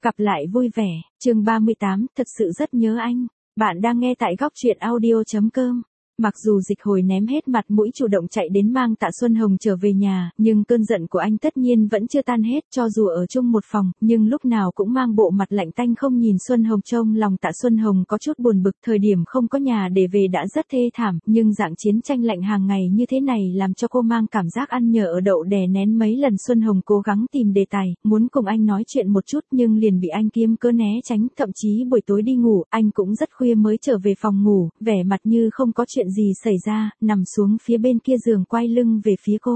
Gặp lại vui vẻ, chương 38, thật sự rất nhớ anh. Bạn đang nghe tại góc truyện audio.com. Mặc dù Dịch Hồi ném hết mặt mũi chủ động chạy đến mang Tạ Xuân Hồng trở về nhà, nhưng cơn giận của anh tất nhiên vẫn chưa tan hết, cho dù ở chung một phòng, nhưng lúc nào cũng mang bộ mặt lạnh tanh không nhìn Xuân Hồng. Trông lòng Tạ Xuân Hồng có chút buồn bực, thời điểm không có nhà để về đã rất thê thảm, nhưng dạng chiến tranh lạnh hàng ngày như thế này làm cho cô mang cảm giác ăn nhờ ở đậu đè nén. Mấy lần Xuân Hồng cố gắng tìm đề tài, muốn cùng anh nói chuyện một chút nhưng liền bị anh kiếm cớ né tránh, thậm chí buổi tối đi ngủ, anh cũng rất khuya mới trở về phòng ngủ, vẻ mặt như không có chuyện gì xảy ra, nằm xuống phía bên kia giường quay lưng về phía cô.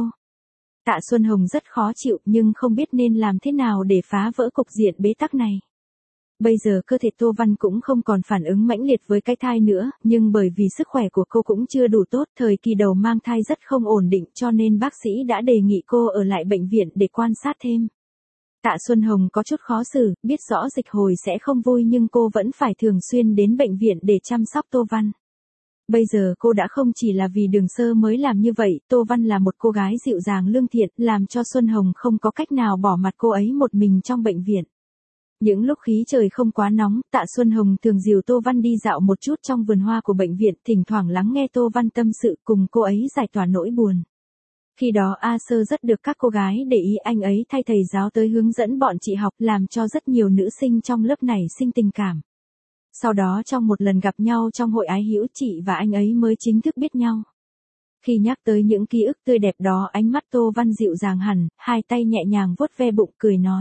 Tạ Xuân Hồng rất khó chịu nhưng không biết nên làm thế nào để phá vỡ cục diện bế tắc này. Bây giờ cơ thể Tô Văn cũng không còn phản ứng mãnh liệt với cái thai nữa, nhưng bởi vì sức khỏe của cô cũng chưa đủ tốt, thời kỳ đầu mang thai rất không ổn định cho nên bác sĩ đã đề nghị cô ở lại bệnh viện để quan sát thêm. Tạ Xuân Hồng có chút khó xử, biết rõ Dịch Hồi sẽ không vui nhưng cô vẫn phải thường xuyên đến bệnh viện để chăm sóc Tô Văn. Bây giờ cô đã không chỉ là vì Đường Sơ mới làm như vậy, Tô Văn là một cô gái dịu dàng lương thiện, làm cho Xuân Hồng không có cách nào bỏ mặt cô ấy một mình trong bệnh viện. Những lúc khí trời không quá nóng, Tạ Xuân Hồng thường dìu Tô Văn đi dạo một chút trong vườn hoa của bệnh viện, thỉnh thoảng lắng nghe Tô Văn tâm sự cùng cô ấy giải tỏa nỗi buồn. Khi đó A Sơ rất được các cô gái để ý, anh ấy thay thầy giáo tới hướng dẫn bọn chị học, làm cho rất nhiều nữ sinh trong lớp này sinh tình cảm. Sau đó trong một lần gặp nhau trong hội ái hữu, chị và anh ấy mới chính thức biết nhau. Khi nhắc tới những ký ức tươi đẹp đó, ánh mắt Tô Văn dịu dàng hẳn, hai tay nhẹ nhàng vuốt ve bụng cười nói.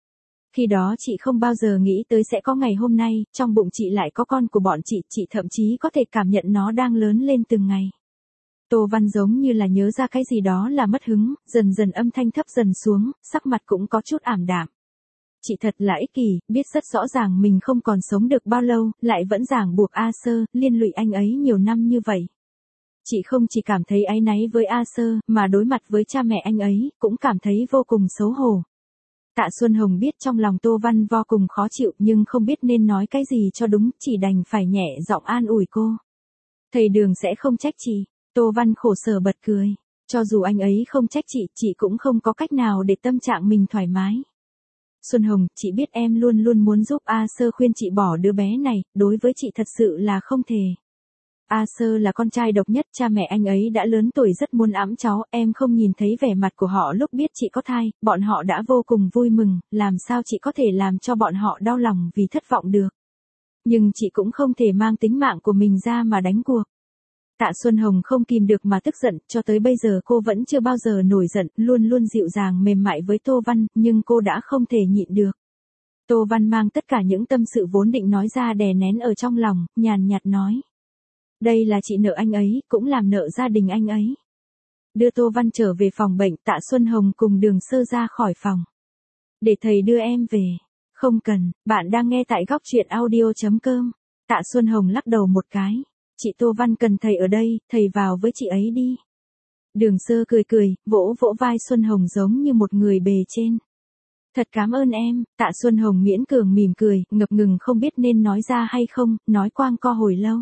Khi đó chị không bao giờ nghĩ tới sẽ có ngày hôm nay, trong bụng chị lại có con của bọn chị thậm chí có thể cảm nhận nó đang lớn lên từng ngày. Tô Văn giống như là nhớ ra cái gì đó là mất hứng, dần dần âm thanh thấp dần xuống, sắc mặt cũng có chút ảm đạm. Chị thật là ích kỷ, biết rất rõ ràng mình không còn sống được bao lâu, lại vẫn ràng buộc A Sơ, liên lụy anh ấy nhiều năm như vậy. Chị không chỉ cảm thấy áy náy với A Sơ, mà đối mặt với cha mẹ anh ấy, cũng cảm thấy vô cùng xấu hổ. Tạ Xuân Hồng biết trong lòng Tô Văn vô cùng khó chịu nhưng không biết nên nói cái gì cho đúng, chỉ đành phải nhẹ giọng an ủi cô. Thầy Đường sẽ không trách chị. Tô Văn khổ sở bật cười. Cho dù anh ấy không trách chị cũng không có cách nào để tâm trạng mình thoải mái. Xuân Hồng, chị biết em luôn luôn muốn giúp A Sơ, khuyên chị bỏ đứa bé này, đối với chị thật sự là không thể. A Sơ là con trai độc nhất, cha mẹ anh ấy đã lớn tuổi rất muốn ẵm cháu, em không nhìn thấy vẻ mặt của họ lúc biết chị có thai, bọn họ đã vô cùng vui mừng, làm sao chị có thể làm cho bọn họ đau lòng vì thất vọng được. Nhưng chị cũng không thể mang tính mạng của mình ra mà đánh cuộc. Tạ Xuân Hồng không kìm được mà tức giận, cho tới bây giờ cô vẫn chưa bao giờ nổi giận, luôn luôn dịu dàng mềm mại với Tô Văn, nhưng cô đã không thể nhịn được. Tô Văn mang tất cả những tâm sự vốn định nói ra đè nén ở trong lòng, nhàn nhạt nói. Đây là chị nợ anh ấy, cũng làm nợ gia đình anh ấy. Đưa Tô Văn trở về phòng bệnh, Tạ Xuân Hồng cùng Đường Sơ ra khỏi phòng. Để thầy đưa em về. Không cần, bạn đang nghe tại góc truyện audio.com. Tạ Xuân Hồng lắc đầu một cái. Chị Tô Văn cần thầy ở đây, thầy vào với chị ấy đi. Đường Sơ cười cười, vỗ vỗ vai Xuân Hồng giống như một người bề trên. Thật cảm ơn em. Tạ Xuân Hồng miễn cường mỉm cười, ngập ngừng không biết nên nói ra hay không, nói quang co hồi lâu.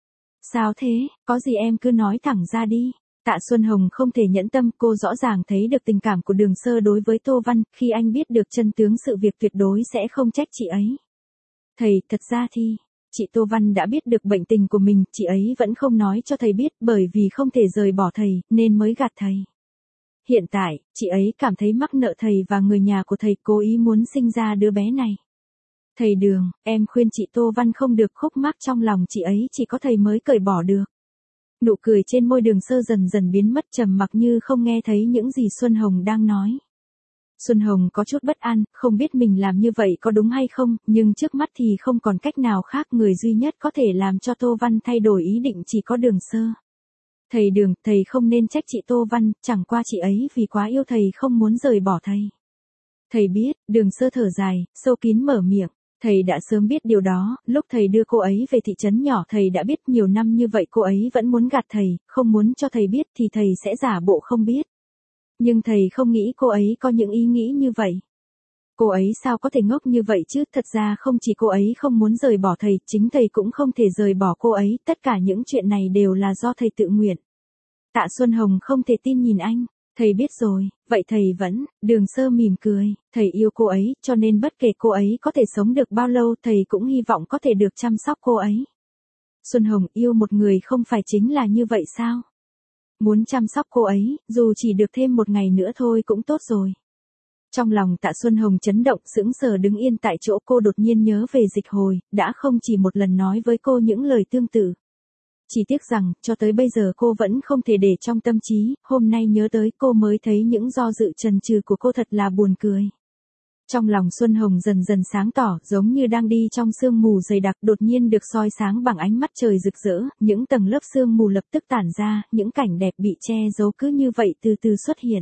Sao thế, có gì em cứ nói thẳng ra đi. Tạ Xuân Hồng không thể nhẫn tâm, cô rõ ràng thấy được tình cảm của Đường Sơ đối với Tô Văn, khi anh biết được chân tướng sự việc tuyệt đối sẽ không trách chị ấy. Thầy, thật ra thì, chị Tô Văn đã biết được bệnh tình của mình, chị ấy vẫn không nói cho thầy biết bởi vì không thể rời bỏ thầy, nên mới gạt thầy. Hiện tại, chị ấy cảm thấy mắc nợ thầy và người nhà của thầy, cố ý muốn sinh ra đứa bé này. Thầy Đường, em khuyên chị Tô Văn không được, khúc mắc trong lòng chị ấy chỉ có thầy mới cởi bỏ được. Nụ cười trên môi Đường Sơ dần dần biến mất, trầm mặc như không nghe thấy những gì Xuân Hồng đang nói. Xuân Hồng có chút bất an, không biết mình làm như vậy có đúng hay không, nhưng trước mắt thì không còn cách nào khác, người duy nhất có thể làm cho Tô Văn thay đổi ý định chỉ có Đường Sơ. Thầy Đường, thầy không nên trách chị Tô Văn, chẳng qua chị ấy vì quá yêu thầy không muốn rời bỏ thầy. Thầy biết, Đường Sơ thở dài, sâu kín mở miệng. Thầy đã sớm biết điều đó, lúc thầy đưa cô ấy về thị trấn nhỏ thầy đã biết, nhiều năm như vậy cô ấy vẫn muốn gạt thầy, không muốn cho thầy biết thì thầy sẽ giả bộ không biết. Nhưng thầy không nghĩ cô ấy có những ý nghĩ như vậy. Cô ấy sao có thể ngốc như vậy chứ, thật ra không chỉ cô ấy không muốn rời bỏ thầy, chính thầy cũng không thể rời bỏ cô ấy, tất cả những chuyện này đều là do thầy tự nguyện. Tạ Xuân Hồng không thể tin nhìn anh. Thầy biết rồi, vậy thầy vẫn, Đường Sơ mỉm cười, thầy yêu cô ấy, cho nên bất kể cô ấy có thể sống được bao lâu thầy cũng hy vọng có thể được chăm sóc cô ấy. Xuân Hồng, yêu một người không phải chính là như vậy sao? Muốn chăm sóc cô ấy, dù chỉ được thêm một ngày nữa thôi cũng tốt rồi. Trong lòng Tạ Xuân Hồng chấn động, sững sờ đứng yên tại chỗ, cô đột nhiên nhớ về Dịch Hồi, đã không chỉ một lần nói với cô những lời tương tự. Chỉ tiếc rằng, cho tới bây giờ cô vẫn không thể để trong tâm trí, hôm nay nhớ tới cô mới thấy những do dự chần chừ của cô thật là buồn cười. Trong lòng Xuân Hồng dần dần sáng tỏ, giống như đang đi trong sương mù dày đặc, đột nhiên được soi sáng bằng ánh mắt trời rực rỡ, những tầng lớp sương mù lập tức tản ra, những cảnh đẹp bị che giấu cứ như vậy từ từ xuất hiện.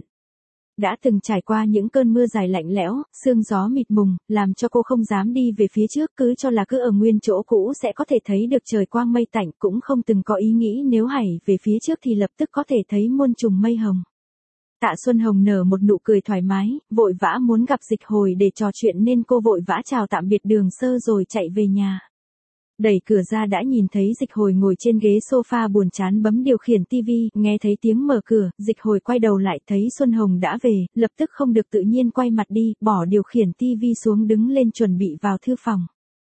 Đã từng trải qua những cơn mưa dài lạnh lẽo, sương gió mịt mùng, làm cho cô không dám đi về phía trước, cứ cho là cứ ở nguyên chỗ cũ sẽ có thể thấy được trời quang mây tạnh, cũng không từng có ý nghĩ nếu hãy về phía trước thì lập tức có thể thấy muôn trùng mây hồng. Tạ Xuân Hồng nở một nụ cười thoải mái, vội vã muốn gặp Dịch Hồi để trò chuyện nên cô vội vã chào tạm biệt Đường Sơ rồi chạy về nhà. Đẩy cửa ra đã nhìn thấy Dịch Hồi ngồi trên ghế sofa buồn chán bấm điều khiển tivi, nghe thấy tiếng mở cửa, Dịch Hồi quay đầu lại thấy Xuân Hồng đã về, lập tức không được tự nhiên quay mặt đi, bỏ điều khiển tivi xuống đứng lên chuẩn bị vào thư phòng.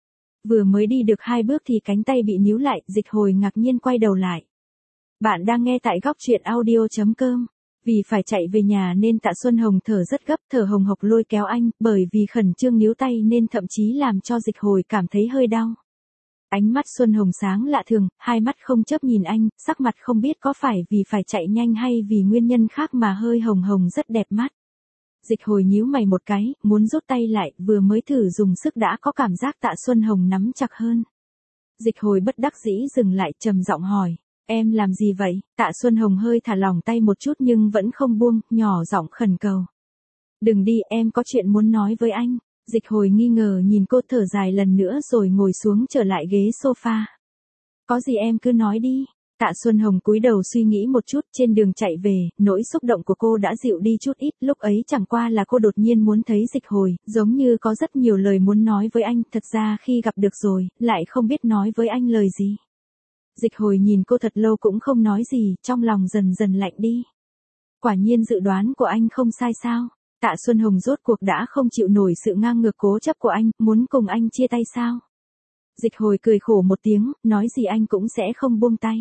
Vừa mới đi được 2 bước thì cánh tay bị níu lại, Dịch Hồi ngạc nhiên quay đầu lại. Bạn đang nghe tại góc truyện audio.com. Vì phải chạy về nhà nên Tạ Xuân Hồng thở rất gấp, thở hồng hộc lôi kéo anh, bởi vì khẩn trương níu tay nên thậm chí làm cho Dịch Hồi cảm thấy hơi đau. Ánh mắt Xuân Hồng sáng lạ thường, hai mắt không chớp nhìn anh, sắc mặt không biết có phải vì phải chạy nhanh hay vì nguyên nhân khác mà hơi hồng hồng rất đẹp mắt. Dịch Hồi nhíu mày một cái, muốn rút tay lại, vừa mới thử dùng sức đã có cảm giác Tạ Xuân Hồng nắm chặt hơn. Dịch Hồi bất đắc dĩ dừng lại, trầm giọng hỏi, em làm gì vậy? Tạ Xuân Hồng hơi thả lỏng tay một chút nhưng vẫn không buông, nhỏ giọng khẩn cầu. Đừng đi, em có chuyện muốn nói với anh. Dịch Hồi nghi ngờ nhìn cô, thở dài lần nữa rồi ngồi xuống trở lại ghế sofa. Có gì em cứ nói đi. Tạ Xuân Hồng cúi đầu suy nghĩ một chút, trên đường chạy về, nỗi xúc động của cô đã dịu đi chút ít, lúc ấy chẳng qua là cô đột nhiên muốn thấy Dịch Hồi, giống như có rất nhiều lời muốn nói với anh, thật ra khi gặp được rồi, lại không biết nói với anh lời gì. Dịch Hồi nhìn cô thật lâu cũng không nói gì, trong lòng dần dần lạnh đi. Quả nhiên dự đoán của anh không sai sao? Tạ Xuân Hồng rốt cuộc đã không chịu nổi sự ngang ngược cố chấp của anh, muốn cùng anh chia tay sao? Dịch Hồi cười khổ một tiếng, nói gì anh cũng sẽ không buông tay.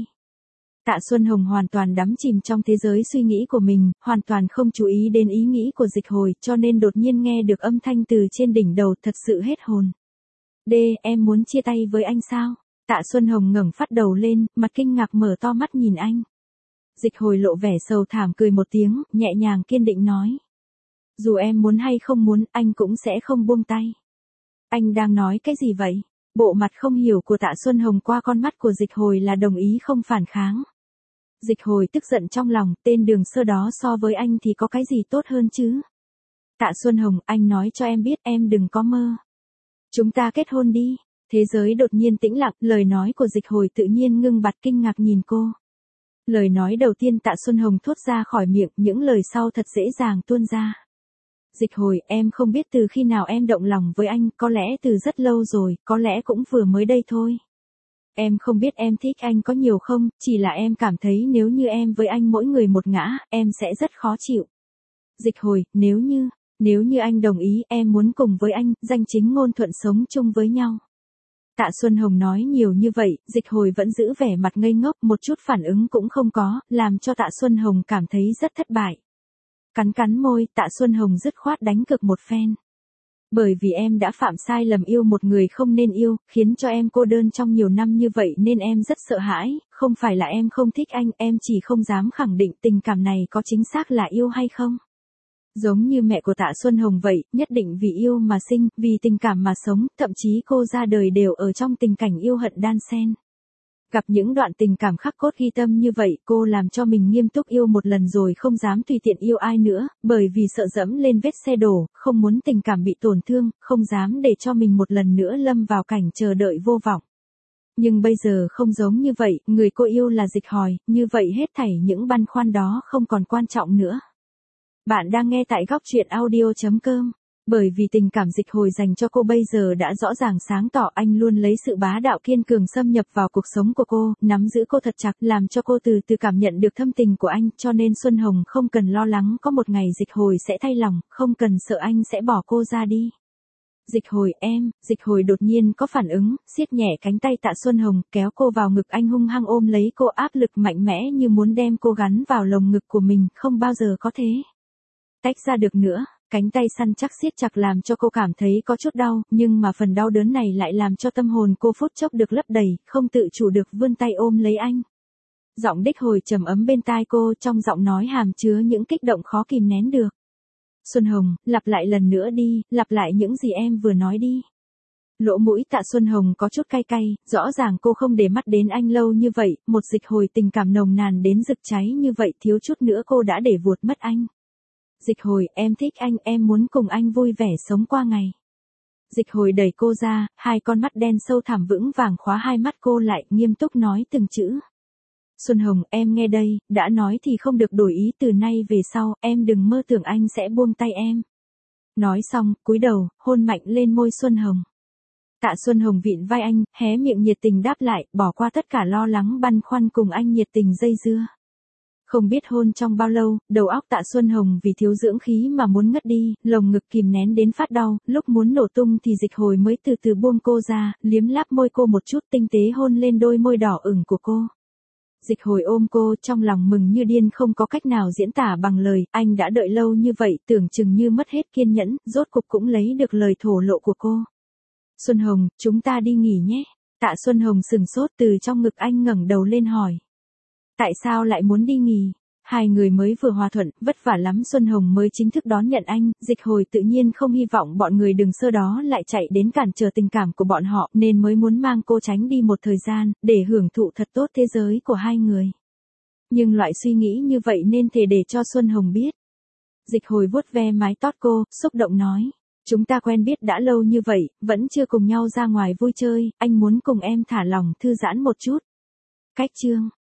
Tạ Xuân Hồng hoàn toàn đắm chìm trong thế giới suy nghĩ của mình, hoàn toàn không chú ý đến ý nghĩ của Dịch Hồi, cho nên đột nhiên nghe được âm thanh từ trên đỉnh đầu, thật sự hết hồn. Em muốn chia tay với anh sao? Tạ Xuân Hồng ngẩng phát đầu lên, mặt kinh ngạc mở to mắt nhìn anh. Dịch Hồi lộ vẻ sầu thảm cười một tiếng, nhẹ nhàng kiên định nói. Dù em muốn hay không muốn, anh cũng sẽ không buông tay. Anh đang nói cái gì vậy? Bộ mặt không hiểu của Tạ Xuân Hồng qua con mắt của Dịch Hồi là đồng ý không phản kháng. Dịch Hồi tức giận trong lòng, tên Đường Sơ đó so với anh thì có cái gì tốt hơn chứ? Tạ Xuân Hồng, anh nói cho em biết, em đừng có mơ. Chúng ta kết hôn đi. Thế giới đột nhiên tĩnh lặng, lời nói của Dịch Hồi tự nhiên ngưng bặt, kinh ngạc nhìn cô. Lời nói đầu tiên Tạ Xuân Hồng thốt ra khỏi miệng, những lời sau thật dễ dàng tuôn ra. Dịch Hồi, em không biết từ khi nào em động lòng với anh, có lẽ từ rất lâu rồi, có lẽ cũng vừa mới đây thôi. Em không biết em thích anh có nhiều không, chỉ là em cảm thấy nếu như em với anh mỗi người một ngã, em sẽ rất khó chịu. Dịch Hồi, nếu như anh đồng ý, em muốn cùng với anh, danh chính ngôn thuận sống chung với nhau. Tạ Xuân Hồng nói nhiều như vậy, Dịch Hồi vẫn giữ vẻ mặt ngây ngốc, một chút phản ứng cũng không có, làm cho Tạ Xuân Hồng cảm thấy rất thất bại. Cắn môi, Tạ Xuân Hồng dứt khoát đánh cược một phen. Bởi vì em đã phạm sai lầm yêu một người không nên yêu, khiến cho em cô đơn trong nhiều năm như vậy nên em rất sợ hãi, không phải là em không thích anh, em chỉ không dám khẳng định tình cảm này có chính xác là yêu hay không. Giống như mẹ của Tạ Xuân Hồng vậy, nhất định vì yêu mà sinh, vì tình cảm mà sống, thậm chí cô ra đời đều ở trong tình cảnh yêu hận đan xen. Gặp những đoạn tình cảm khắc cốt ghi tâm như vậy, cô làm cho mình nghiêm túc yêu một lần rồi không dám tùy tiện yêu ai nữa, bởi vì sợ dẫm lên vết xe đổ, không muốn tình cảm bị tổn thương, không dám để cho mình một lần nữa lâm vào cảnh chờ đợi vô vọng. Nhưng bây giờ không giống như vậy, người cô yêu là Dịch Hồi, như vậy hết thảy những băn khoăn đó không còn quan trọng nữa. Bạn đang nghe tại góc truyện audio.com. Bởi vì tình cảm Dịch Hồi dành cho cô bây giờ đã rõ ràng sáng tỏ, anh luôn lấy sự bá đạo kiên cường xâm nhập vào cuộc sống của cô, nắm giữ cô thật chặt, làm cho cô từ từ cảm nhận được thâm tình của anh, cho nên Xuân Hồng không cần lo lắng có một ngày Dịch Hồi sẽ thay lòng, không cần sợ anh sẽ bỏ cô ra đi. Dịch Hồi em, Dịch Hồi đột nhiên có phản ứng, siết nhẹ cánh tay Tạ Xuân Hồng, kéo cô vào ngực anh hung hăng ôm lấy cô, áp lực mạnh mẽ như muốn đem cô gắn vào lồng ngực của mình, không bao giờ có thế tách ra được nữa. Cánh tay săn chắc siết chặt làm cho cô cảm thấy có chút đau, nhưng mà phần đau đớn này lại làm cho tâm hồn cô phút chốc được lấp đầy, không tự chủ được vươn tay ôm lấy anh. Giọng Đích Hồi trầm ấm bên tai cô, trong giọng nói hàm chứa những kích động khó kìm nén được. Xuân Hồng, lặp lại lần nữa đi, lặp lại những gì em vừa nói đi. Lỗ mũi Tạ Xuân Hồng có chút cay cay, rõ ràng cô không để mắt đến anh lâu như vậy, một Dịch Hồi tình cảm nồng nàn đến rực cháy như vậy, thiếu chút nữa cô đã để vuột mất anh. Dịch Hồi, em thích anh, em muốn cùng anh vui vẻ sống qua ngày. Dịch Hồi đẩy cô ra, hai con mắt đen sâu thẳm vững vàng khóa hai mắt cô lại, nghiêm túc nói từng chữ. Xuân Hồng, em nghe đây, đã nói thì không được đổi ý, từ nay về sau, em đừng mơ tưởng anh sẽ buông tay em. Nói xong, cúi đầu, hôn mạnh lên môi Xuân Hồng. Tạ Xuân Hồng vịn vai anh, hé miệng nhiệt tình đáp lại, bỏ qua tất cả lo lắng băn khoăn cùng anh nhiệt tình dây dưa. Không biết hôn trong bao lâu, đầu óc Tạ Xuân Hồng vì thiếu dưỡng khí mà muốn ngất đi, lồng ngực kìm nén đến phát đau, lúc muốn nổ tung thì Dịch Hồi mới từ từ buông cô ra, liếm láp môi cô một chút, tinh tế hôn lên đôi môi đỏ ửng của cô. Dịch Hồi ôm cô, trong lòng mừng như điên, không có cách nào diễn tả bằng lời, anh đã đợi lâu như vậy, tưởng chừng như mất hết kiên nhẫn, rốt cục cũng lấy được lời thổ lộ của cô. Xuân Hồng, chúng ta đi nghỉ nhé. Tạ Xuân Hồng sừng sốt, từ trong ngực anh ngẩng đầu lên hỏi. Tại sao lại muốn đi nghỉ? Hai người mới vừa hòa thuận, vất vả lắm Xuân Hồng mới chính thức đón nhận anh, Dịch Hồi tự nhiên không hy vọng bọn người đừng sơ đó lại chạy đến cản trở tình cảm của bọn họ, nên mới muốn mang cô tránh đi một thời gian, để hưởng thụ thật tốt thế giới của hai người. Nhưng loại suy nghĩ như vậy nên thể để cho Xuân Hồng biết. Dịch Hồi vuốt ve mái tóc cô, xúc động nói. Chúng ta quen biết đã lâu như vậy, vẫn chưa cùng nhau ra ngoài vui chơi, anh muốn cùng em thả lỏng thư giãn một chút. Cách chương